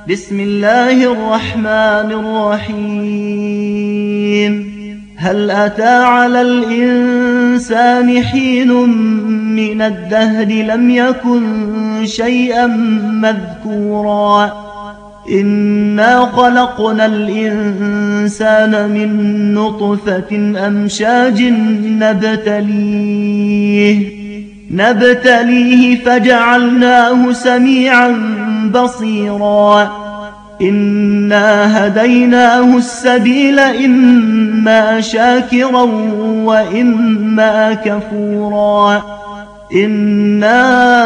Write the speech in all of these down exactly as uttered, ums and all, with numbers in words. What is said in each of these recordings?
بسم الله الرحمن الرحيم هل أتى على الإنسان حين من الدهر لم يكن شيئا مذكورا إنا خلقنا الإنسان من نطفة أمشاج نبتليه نبتليه فجعلناه سميعا بصيرا إنا هديناه السبيل إما شاكرا وإما كفورا إنا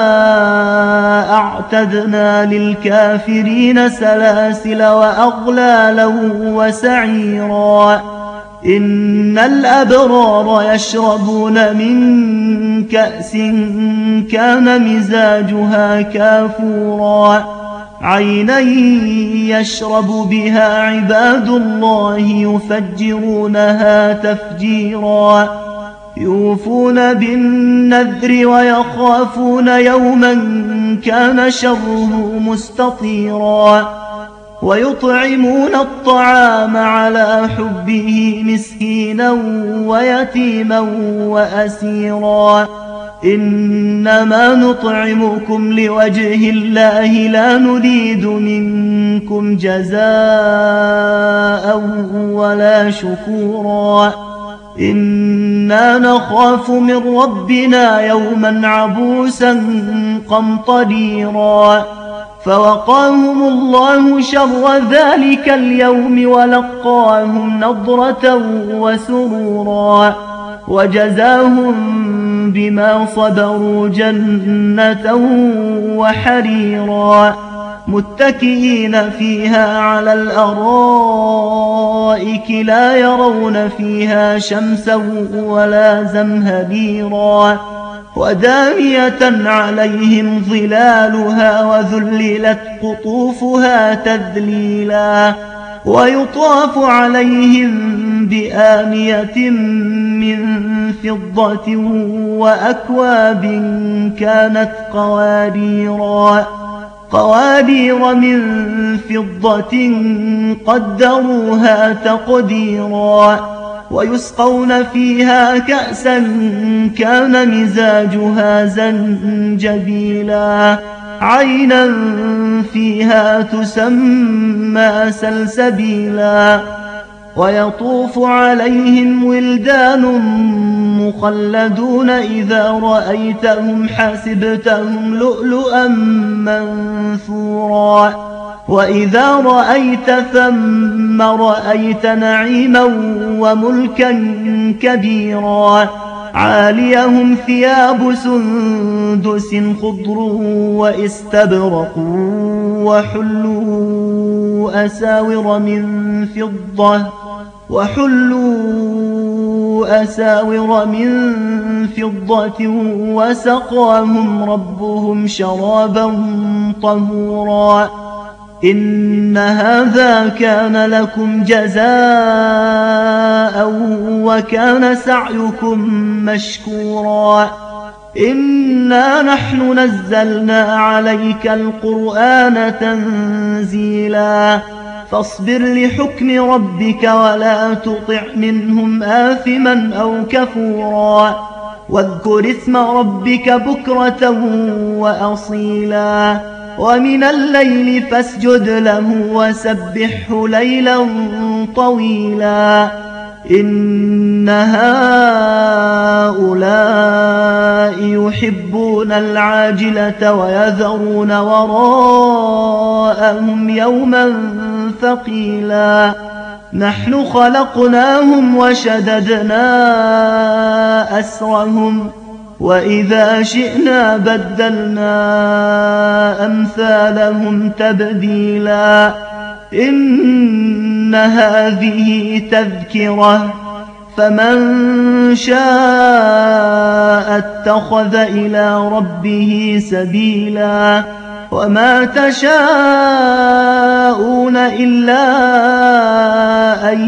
أعتدنا للكافرين سلاسل وأغلالا وسعيرا إن الأبرار يشربون من كأس كان مزاجها كافورا عينا يشرب بها عباد الله يفجرونها تفجيرا يوفون بالنذر ويخافون يوما كان شره مستطيرا ويطعمون الطعام على حبه مسكينا ويتيما وأسيرا إنما نطعمكم لوجه الله لا نريد منكم جزاء ولا شكورا إنا نخاف من ربنا يوما عبوسا قمطريرا فوقاهم الله شر ذلك اليوم ولقاهم نضرة وسرورا وجزاهم بما صبروا جنة وحريرا متكئين فيها على الأرائك لا يرون فيها شمسا ولا زمهريرا ودانية عليهم ظلالها وذللت قطوفها تذليلا ويطاف عليهم بآنية من فضة وأكواب كانت قواريرا قوارير من فضة قدروها تقديرا ويسقون فيها كأسا كان مزاجها زنجبيلا عينا فيها تسمى سلسبيلا ويطوف عليهم ولدان مخلدون إذا رأيتهم حسبتهم لؤلؤا منثورا وإذا رأيت ثم رأيت نعيما وملكا كبيرا عاليهم ثياب سندس خضر واستبرق وحلوا أساور من فضة وحلوا أساور من فضة وسقاهم ربهم شرابا طهورا إن هذا كان لكم جزاء وكان سعيكم مشكورا إنا نحن نزلنا عليك القرآن تنزيلا فاصبر لحكم ربك ولا تطع منهم آثما أو كفورا واذكر اسم ربك بكرة وأصيلا ومن الليل فاسجد له وسبحه ليلا طويلا إن هؤلاء يحبون العاجلة ويذرون وراءهم يوما ثقيلا نحن خلقناهم وشددنا أسرهم وإذا شئنا بدلنا أمثالهم تبديلا إن هذه تذكرة فمن شاء اتخذ إلى ربه سبيلا وما تشاءون إلا أن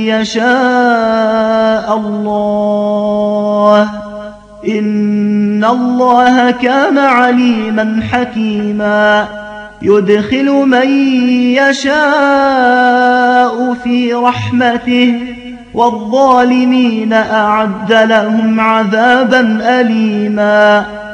يشاء الله إن الله كان عليما حكيما يدخل من يشاء في رحمته والظالمين أعد لهم عذابا أليما